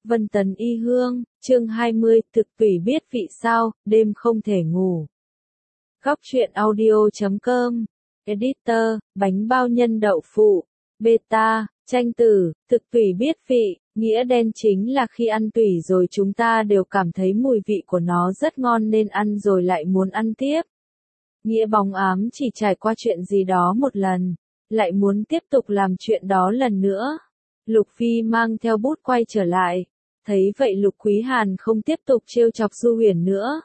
Vân Tấn Y Hương, chương 20, thực tùy biết vị sao, đêm không thể ngủ. Góc truyện audio.com, editor, bánh bao nhân đậu phụ, beta, tranh tử, thực tùy biết vị, nghĩa đen chính là khi ăn tùy rồi chúng ta đều cảm thấy mùi vị của nó rất ngon nên ăn rồi lại muốn ăn tiếp. Nghĩa bóng ám chỉ trải qua chuyện gì đó một lần, lại muốn tiếp tục làm chuyện đó lần nữa. Lục Phi mang theo bút quay trở lại. Thấy vậy Lục Quý Hàn không tiếp tục trêu chọc Du Huyền nữa.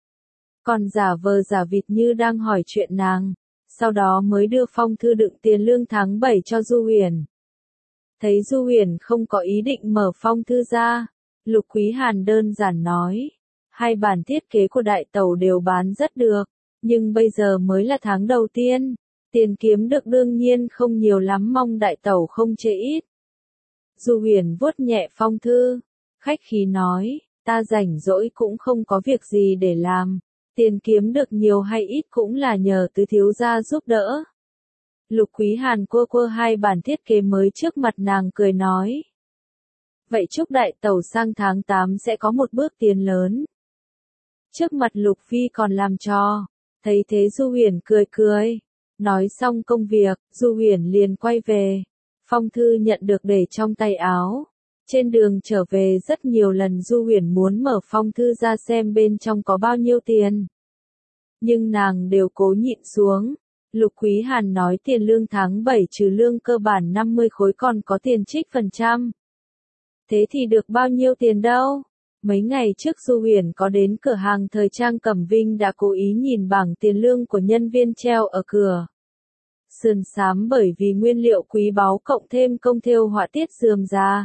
Còn giả vờ giả vịt như đang hỏi chuyện nàng. Sau đó mới đưa phong thư đựng tiền lương tháng 7 cho Du Huyền. Thấy Du Huyền không có ý định mở phong thư ra. Lục Quý Hàn đơn giản nói. Hai bản thiết kế của đại tẩu đều bán rất được. Nhưng bây giờ mới là tháng đầu tiên. Tiền kiếm được đương nhiên không nhiều lắm, mong đại tẩu không chê ít. Du Huyền vuốt nhẹ phong thư. Khách khí nói, ta rảnh rỗi cũng không có việc gì để làm, tiền kiếm được nhiều hay ít cũng là nhờ tứ thiếu gia giúp đỡ. Lục Quý Hàn quơ quơ hai bản thiết kế mới trước mặt nàng cười nói. Vậy chúc đại tẩu sang tháng 8 sẽ có một bước tiến lớn. Trước mặt Lục Phi còn làm trò, thấy thế Du Huyền cười cười. Nói xong công việc, Du Huyền liền quay về. Phong thư nhận được để trong tay áo. Trên đường trở về rất nhiều lần Du Huyền muốn mở phong thư ra xem bên trong có bao nhiêu tiền. Nhưng nàng đều cố nhịn xuống. Lục Quý Hàn nói tiền lương tháng 7 trừ lương cơ bản 50 khối còn có tiền trích phần trăm. Thế thì được bao nhiêu tiền đâu? Mấy ngày trước Du Huyền có đến cửa hàng thời trang Cẩm Vinh đã cố ý nhìn bảng tiền lương của nhân viên treo ở cửa. Sườn xám bởi vì nguyên liệu quý báu cộng thêm công thêu họa tiết rườm rà.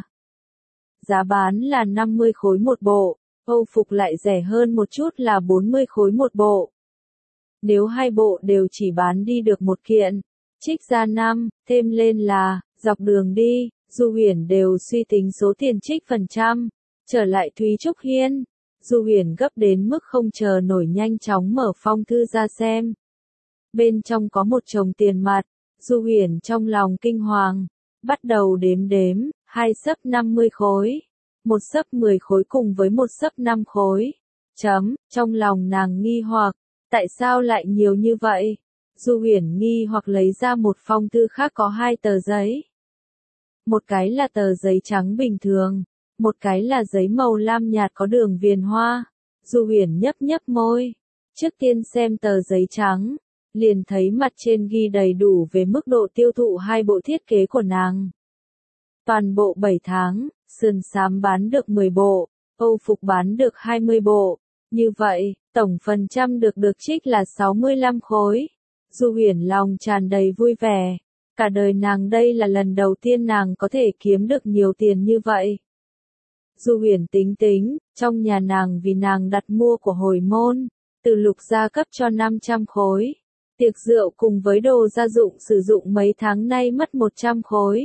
Giá bán là 50 khối một bộ, Âu phục lại rẻ hơn một chút là 40 khối một bộ. Nếu hai bộ đều chỉ bán đi được một kiện, trích ra 5, thêm lên là, dọc đường đi, Du Huyền đều suy tính số tiền trích phần trăm. Trở lại Thúy Trúc Hiên, Du Huyền gấp đến mức không chờ nổi nhanh chóng mở phong thư ra xem. Bên trong có một chồng tiền mặt, Du Huyền trong lòng kinh hoàng, bắt đầu đếm, hai xấp 50 khối, một xấp 10 khối cùng với một xấp 5 khối. Trong lòng nàng nghi hoặc, tại sao lại nhiều như vậy? Du Huyền nghi hoặc lấy ra một phong thư khác có hai tờ giấy. Một cái là tờ giấy trắng bình thường, một cái là giấy màu lam nhạt có đường viền hoa. Du Huyền nhấp môi, trước tiên xem tờ giấy trắng, liền thấy mặt trên ghi đầy đủ về mức độ tiêu thụ hai bộ thiết kế của nàng. Toàn bộ 7 tháng, sườn xám bán được 10 bộ, Âu phục bán được 20 bộ. Như vậy, tổng phần trăm được trích là 65 khối. Du Huyền lòng tràn đầy vui vẻ. Cả đời nàng đây là lần đầu tiên nàng có thể kiếm được nhiều tiền như vậy. Du Huyền tính, trong nhà nàng vì nàng đặt mua của hồi môn, từ Lục gia cấp cho 500 khối. Tiệc rượu cùng với đồ gia dụng sử dụng mấy tháng nay mất 100 khối.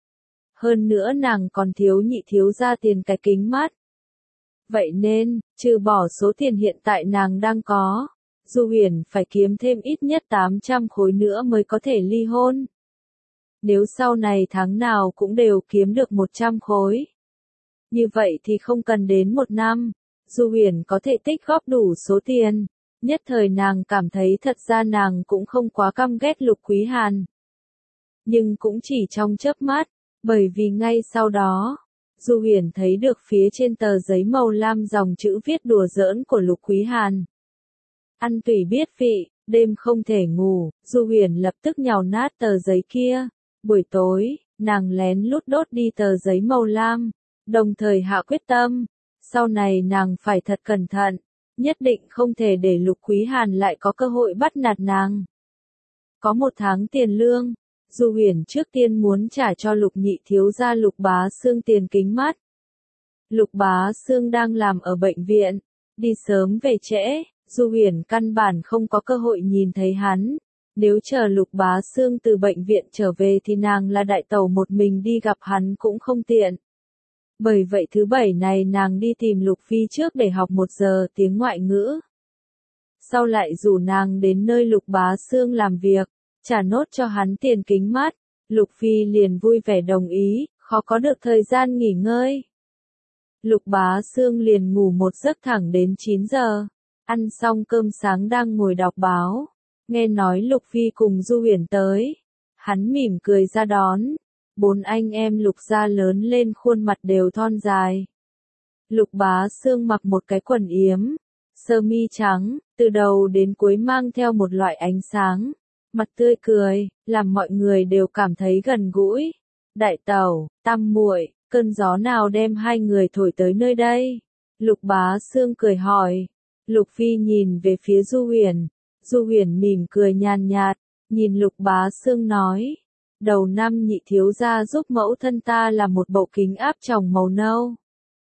Hơn nữa nàng còn thiếu nhị thiếu gia tiền cái kính mắt. Vậy nên, trừ bỏ số tiền hiện tại nàng đang có, Du Huyền phải kiếm thêm ít nhất 800 khối nữa mới có thể ly hôn. Nếu sau này tháng nào cũng đều kiếm được 100 khối. Như vậy thì không cần đến 1 năm, Du Huyền có thể tích góp đủ số tiền. Nhất thời nàng cảm thấy thật ra nàng cũng không quá căm ghét Lục Quý Hàn. Nhưng cũng chỉ trong chớp mắt, bởi vì ngay sau đó, Du Huyền thấy được phía trên tờ giấy màu lam dòng chữ viết đùa giỡn của Lục Quý Hàn. Ăn tùy biết vị, đêm không thể ngủ, Du Huyền lập tức nhào nát tờ giấy kia. Buổi tối, nàng lén lút đốt đi tờ giấy màu lam, đồng thời hạ quyết tâm, sau này nàng phải thật cẩn thận. Nhất định không thể để Lục Quý Hàn lại có cơ hội bắt nạt nàng. Có 1 tháng tiền lương, Du Huyền trước tiên muốn trả cho Lục nhị thiếu gia Lục Bá Xương tiền kính mắt. Lục Bá Xương đang làm ở bệnh viện, đi sớm về trễ, Du Huyền căn bản không có cơ hội nhìn thấy hắn. Nếu chờ Lục Bá Xương từ bệnh viện trở về thì nàng là đại tẩu một mình đi gặp hắn cũng không tiện. Bởi vậy thứ 7 này nàng đi tìm Lục Phi trước để học 1 giờ tiếng ngoại ngữ. Sau lại rủ nàng đến nơi Lục Bá Xương làm việc, trả nốt cho hắn tiền kính mắt. Lục Phi liền vui vẻ đồng ý, khó có được thời gian nghỉ ngơi. Lục Bá Xương liền ngủ một giấc thẳng đến 9 giờ. Ăn xong cơm sáng đang ngồi đọc báo. Nghe nói Lục Phi cùng Du Huyền tới. Hắn mỉm cười ra đón. 4 anh em Lục gia lớn lên khuôn mặt đều thon dài. Lục Bá Xương mặc một cái quần yếm, sơ mi trắng, từ đầu đến cuối mang theo một loại ánh sáng. Mặt tươi cười, làm mọi người đều cảm thấy gần gũi. Đại tẩu, tam muội, cơn gió nào đem hai người thổi tới nơi đây? Lục Bá Xương cười hỏi. Lục Phi nhìn về phía Du Huyền. Du Huyền mỉm cười nhàn nhạt, nhìn Lục Bá Xương nói. Đầu năm nhị thiếu gia giúp mẫu thân ta là một bộ kính áp tròng màu nâu.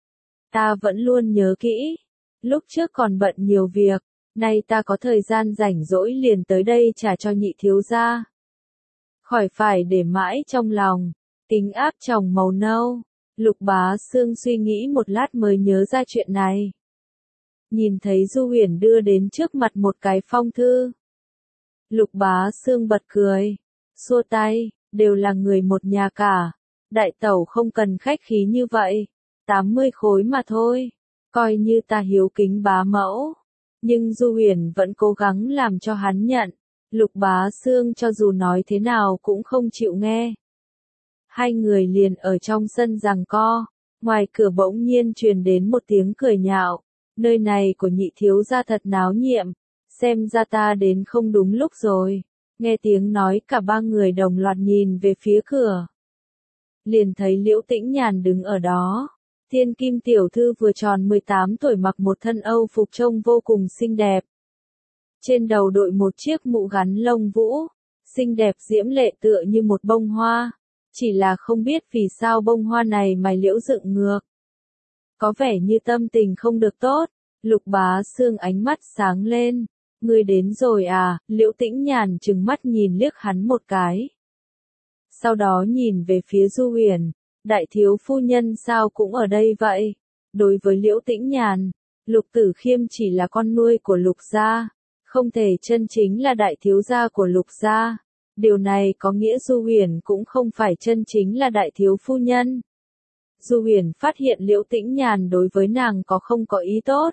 Ta vẫn luôn nhớ kỹ. Lúc trước còn bận nhiều việc, nay ta có thời gian rảnh rỗi liền tới đây trả cho nhị thiếu gia. Khỏi phải để mãi trong lòng. Kính áp tròng màu nâu. Lục Bá Xương suy nghĩ một lát mới nhớ ra chuyện này. Nhìn thấy Du Huyền đưa đến trước mặt một cái phong thư. Lục Bá Xương bật cười, xua tay, đều là người một nhà cả. Đại tẩu không cần khách khí như vậy, 80 khối mà thôi, coi như ta hiếu kính bá mẫu. Nhưng Du Huyền vẫn cố gắng làm cho hắn nhận. Lục Bá Xương cho dù nói thế nào cũng không chịu nghe. Hai người liền ở trong sân giằng co, ngoài cửa bỗng nhiên truyền đến một tiếng cười nhạo. Nơi này của nhị thiếu gia thật náo nhiệt, xem ra ta đến không đúng lúc rồi. Nghe tiếng nói cả ba người đồng loạt nhìn về phía cửa. Liền thấy Liễu Tĩnh Nhàn đứng ở đó. Thiên Kim tiểu thư vừa tròn 18 tuổi mặc một thân Âu phục trông vô cùng xinh đẹp. Trên đầu đội một chiếc mũ gắn lông vũ, xinh đẹp diễm lệ tựa như một bông hoa. Chỉ là không biết vì sao bông hoa này mày liễu dựng ngược. Có vẻ như tâm tình không được tốt. Lục Bá Xương ánh mắt sáng lên. Ngươi đến rồi à? Liễu Tĩnh Nhàn trừng mắt nhìn liếc hắn một cái. Sau đó nhìn về phía Du Huyền. Đại thiếu phu nhân sao cũng ở đây vậy? Đối với Liễu Tĩnh Nhàn, Lục Tử Khiêm chỉ là con nuôi của Lục gia, không thể chân chính là đại thiếu gia của Lục gia. Điều này có nghĩa Du Huyền cũng không phải chân chính là đại thiếu phu nhân. Du Huyền phát hiện Liễu Tĩnh Nhàn đối với nàng không có ý tốt.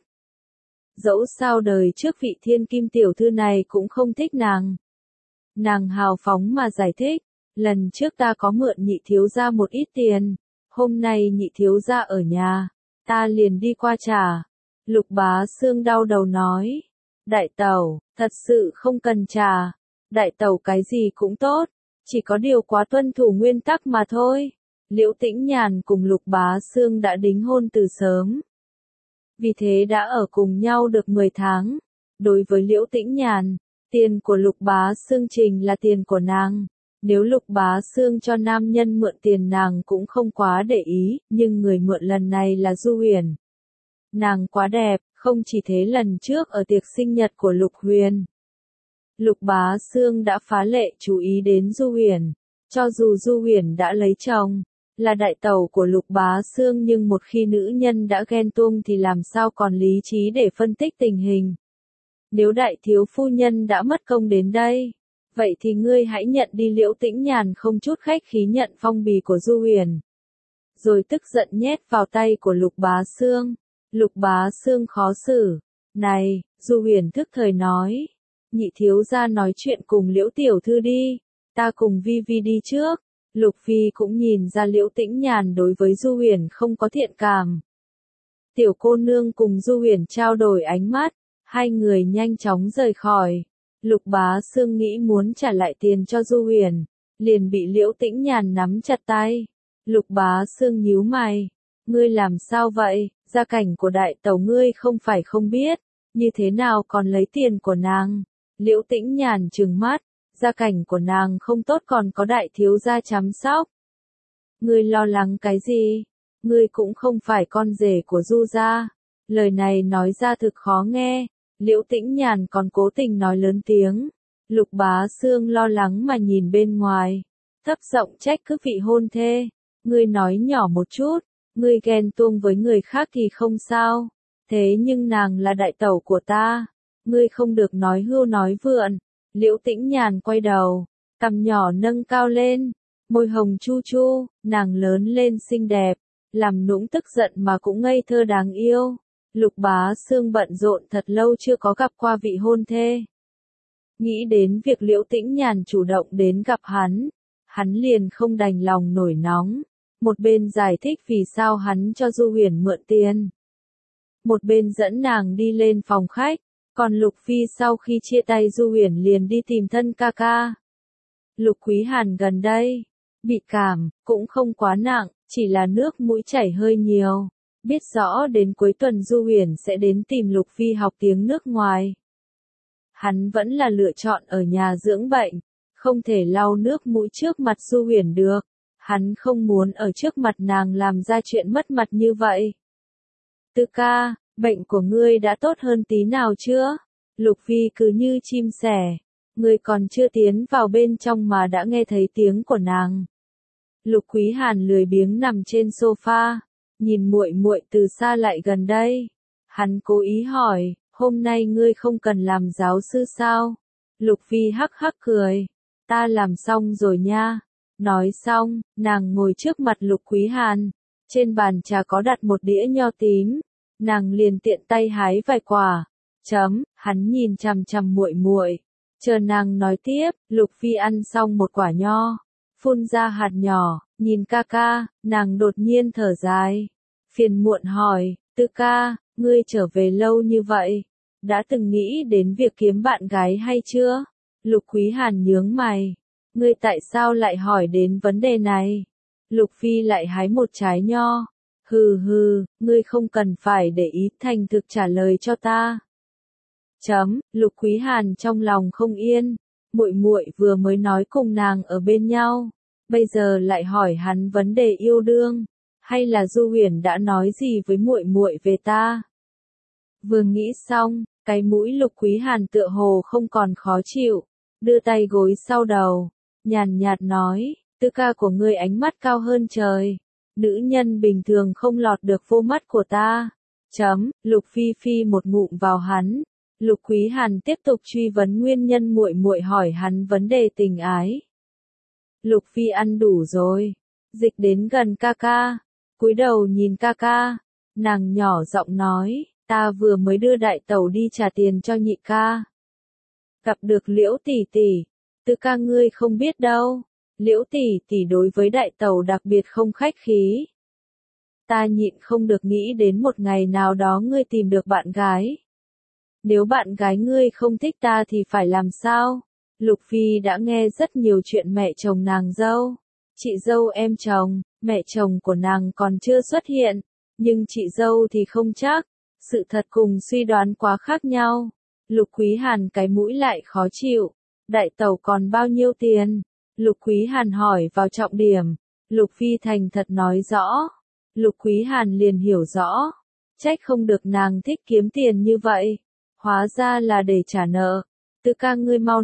Dẫu sao đời trước vị thiên kim tiểu thư này cũng không thích nàng. Nàng hào phóng mà giải thích, lần trước ta có mượn nhị thiếu gia một ít tiền, hôm nay nhị thiếu gia ở nhà, ta liền đi qua trả. Lục Bá Xương đau đầu nói, đại tẩu, thật sự không cần trả, đại tẩu cái gì cũng tốt, chỉ có điều quá tuân thủ nguyên tắc mà thôi. Liễu Tĩnh Nhàn cùng Lục Bá Xương đã đính hôn từ sớm. Vì thế đã ở cùng nhau được 10 tháng. Đối với Liễu Tĩnh Nhàn, tiền của Lục Bá Xương trình là tiền của nàng. Nếu Lục Bá Xương cho nam nhân mượn tiền nàng cũng không quá để ý, nhưng người mượn lần này là Du Huyền. Nàng quá đẹp, không chỉ thế lần trước ở tiệc sinh nhật của Lục Huyền. Lục Bá Xương đã phá lệ chú ý đến Du Huyền. Cho dù Du Huyền đã lấy chồng, là đại tẩu của Lục Bá Xương nhưng một khi nữ nhân đã ghen tuông thì làm sao còn lý trí để phân tích tình hình. Nếu đại thiếu phu nhân đã mất công đến đây, vậy thì ngươi hãy nhận đi. Liễu Tĩnh Nhàn không chút khách khí nhận phong bì của Du Huyền. Rồi tức giận nhét vào tay của Lục Bá Xương. Lục Bá Xương khó xử. Này, Du Huyền thức thời nói. Nhị thiếu gia nói chuyện cùng Liễu tiểu thư đi. Ta cùng Vi Vi đi trước. Lục Phi cũng nhìn ra Liễu Tĩnh Nhàn đối với Du Huyền không có thiện cảm. Tiểu cô nương cùng Du Huyền trao đổi ánh mắt. Hai người nhanh chóng rời khỏi. Lục Bá Xương nghĩ muốn trả lại tiền cho Du Huyền, liền bị Liễu Tĩnh Nhàn nắm chặt tay. Lục Bá Xương nhíu mày, ngươi làm sao vậy? Gia cảnh của đại tẩu ngươi không phải không biết, như thế nào còn lấy tiền của nàng? Liễu Tĩnh Nhàn trừng mắt, gia cảnh của nàng không tốt còn có đại thiếu gia chăm sóc. Ngươi lo lắng cái gì? Ngươi cũng không phải con rể của Du gia. Lời này nói ra thực khó nghe. Liễu Tĩnh Nhàn còn cố tình nói lớn tiếng. Lục Bá Xương lo lắng mà nhìn bên ngoài. Thấp giọng trách cứ vị hôn thê. Ngươi nói nhỏ một chút. Ngươi ghen tuông với người khác thì không sao. Thế nhưng nàng là đại tẩu của ta. Ngươi không được nói hưu nói vượn. Liễu Tĩnh Nhàn quay đầu. Cằm nhỏ nâng cao lên. Môi hồng chu chu. Nàng lớn lên xinh đẹp. làm nũng tức giận mà cũng ngây thơ đáng yêu. Lục Bá Xương bận rộn thật lâu chưa có gặp qua vị hôn thê. Nghĩ đến việc Liễu Tĩnh Nhàn chủ động đến gặp hắn liền không đành lòng nổi nóng. Một bên giải thích vì sao hắn cho Du Huyền mượn tiền. Một bên dẫn nàng đi lên phòng khách, còn Lục Phi sau khi chia tay Du Huyền liền đi tìm thân ca ca. Lục Quý Hàn gần đây, bị cảm, cũng không quá nặng, chỉ là nước mũi chảy hơi nhiều. Biết rõ đến cuối tuần Du Huyền sẽ đến tìm Lục Phi học tiếng nước ngoài. Hắn vẫn là lựa chọn ở nhà dưỡng bệnh, không thể lau nước mũi trước mặt Du Huyền được. Hắn không muốn ở trước mặt nàng làm ra chuyện mất mặt như vậy. Tư ca, bệnh của ngươi đã tốt hơn tí nào chưa? Lục Phi cứ như chim sẻ, ngươi còn chưa tiến vào bên trong mà đã nghe thấy tiếng của nàng. Lục Quý Hàn lười biếng nằm trên sofa, nhìn muội muội từ xa lại gần đây. Hắn cố ý hỏi, hôm nay ngươi không cần làm giáo sư sao? Lục Phi hắc hắc cười, ta làm xong rồi nha. Nói xong, nàng ngồi trước mặt Lục Quý Hàn, trên bàn trà có đặt một đĩa nho tím, nàng liền tiện tay hái vài quả. Hắn nhìn chằm chằm muội muội, chờ nàng nói tiếp. Lục Phi ăn xong một quả nho, phun ra hạt nhỏ, nhìn ca ca, nàng đột nhiên thở dài, phiền muộn hỏi, Tư ca, ngươi trở về lâu như vậy, đã từng nghĩ đến việc kiếm bạn gái hay chưa? Lục Quý Hàn nhướng mày, ngươi tại sao lại hỏi đến vấn đề này? Lục Phi lại hái một trái nho, hừ, ngươi không cần phải để ý, thành thực trả lời cho ta. Lục Quý Hàn trong lòng không yên, muội muội vừa mới nói cùng nàng ở bên nhau, bây giờ lại hỏi hắn vấn đề yêu đương, hay là Du Huyền đã nói gì với muội muội về ta? Vừa nghĩ xong, cái mũi Lục Quý Hàn tựa hồ không còn khó chịu, đưa tay gối sau đầu, nhàn nhạt nói, Tư ca của ngươi ánh mắt cao hơn trời, nữ nhân bình thường không lọt được vô mắt của ta. Lục Phi phi một ngụm vào hắn. Lục Quý Hàn tiếp tục truy vấn nguyên nhân muội muội hỏi hắn vấn đề tình ái. Lục Phi ăn đủ rồi, dịch đến gần ca ca, cúi đầu nhìn ca ca, nàng nhỏ giọng nói, ta vừa mới đưa đại tẩu đi trả tiền cho nhị ca. Gặp được Liễu tỷ tỷ, Tư ca ngươi không biết đâu, Liễu tỷ tỷ đối với đại tẩu đặc biệt không khách khí. Ta nhịn không được nghĩ đến một ngày nào đó ngươi tìm được bạn gái. Nếu bạn gái ngươi không thích ta thì phải làm sao? Lục Phi đã nghe rất nhiều chuyện mẹ chồng nàng dâu, chị dâu em chồng, mẹ chồng của nàng còn chưa xuất hiện, nhưng chị dâu thì không chắc, sự thật cùng suy đoán quá khác nhau. Lục Quý Hàn cái mũi lại khó chịu, đại tẩu còn bao nhiêu tiền? Lục Quý Hàn hỏi vào trọng điểm, Lục Phi thành thật nói rõ, Lục Quý Hàn liền hiểu rõ, trách không được nàng thích kiếm tiền như vậy. Hóa ra là để trả nợ. Tư ca ngươi mau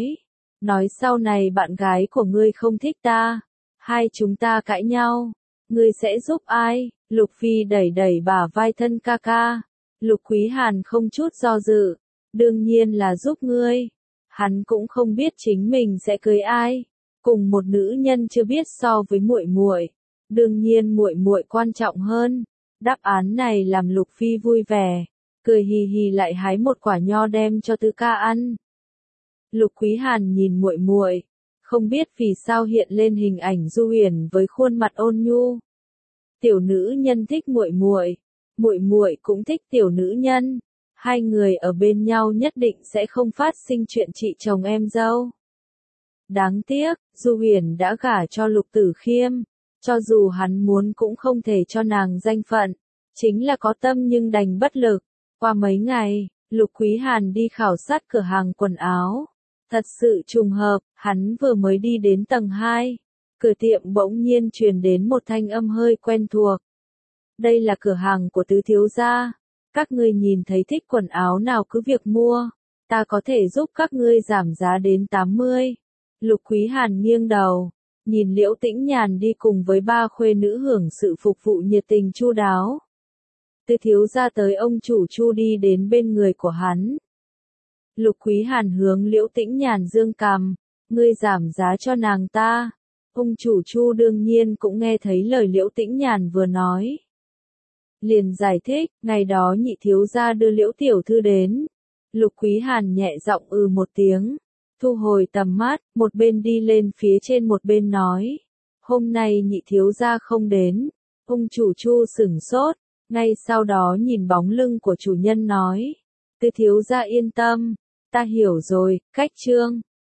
nói sau này bạn gái của ngươi không thích ta, hai chúng ta cãi nhau, ngươi sẽ giúp ai? Lục Phi đẩy đẩy bả vai thân ca ca. Lục Quý Hàn không chút do dự, đương nhiên là giúp ngươi. Hắn cũng không biết chính mình sẽ cưới ai, cùng một nữ nhân chưa biết so với muội muội, đương nhiên muội muội quan trọng hơn. Đáp án này làm Lục Phi vui vẻ, cười hì hì lại hái một quả nho đem cho Tư ca ăn. Lục Quý Hàn nhìn muội muội, không biết vì sao hiện lên hình ảnh Du Huyền với khuôn mặt ôn nhu. Tiểu nữ nhân thích muội muội, muội muội cũng thích tiểu nữ nhân, hai người ở bên nhau nhất định sẽ không phát sinh chuyện chị chồng em dâu. Đáng tiếc, Du Huyền đã gả cho Lục Tử Khiêm, cho dù hắn muốn cũng không thể cho nàng danh phận, chính là có tâm nhưng đành bất lực. Qua mấy ngày, Lục Quý Hàn đi khảo sát cửa hàng quần áo. Thật sự trùng hợp, hắn vừa mới đi đến tầng 2. Cửa tiệm bỗng nhiên truyền đến một thanh âm hơi quen thuộc. Đây là cửa hàng của Tứ thiếu gia. Các ngươi nhìn thấy thích quần áo nào cứ việc mua. Ta có thể giúp các ngươi giảm giá đến 80. Lục Quý Hàn nghiêng đầu, nhìn Liễu Tĩnh Nhàn đi cùng với ba khuê nữ hưởng sự phục vụ nhiệt tình chu đáo. Tứ thiếu gia tới ông chủ Chu đi đến bên người của hắn. Lục Quý Hàn hướng Liễu Tĩnh Nhàn dương cằm, ngươi giảm giá cho nàng ta. Ung chủ Chu đương nhiên cũng nghe thấy lời Liễu Tĩnh Nhàn vừa nói. Liền giải thích, ngày đó nhị thiếu gia đưa Liễu tiểu thư đến. Lục Quý Hàn nhẹ giọng một tiếng, thu hồi tầm mắt, một bên đi lên phía trên một bên nói. Hôm nay nhị thiếu gia không đến. Ung chủ Chu sửng sốt, ngay sau đó nhìn bóng lưng của chủ nhân nói. Tư thiếu gia yên tâm, ta hiểu rồi, cách trương.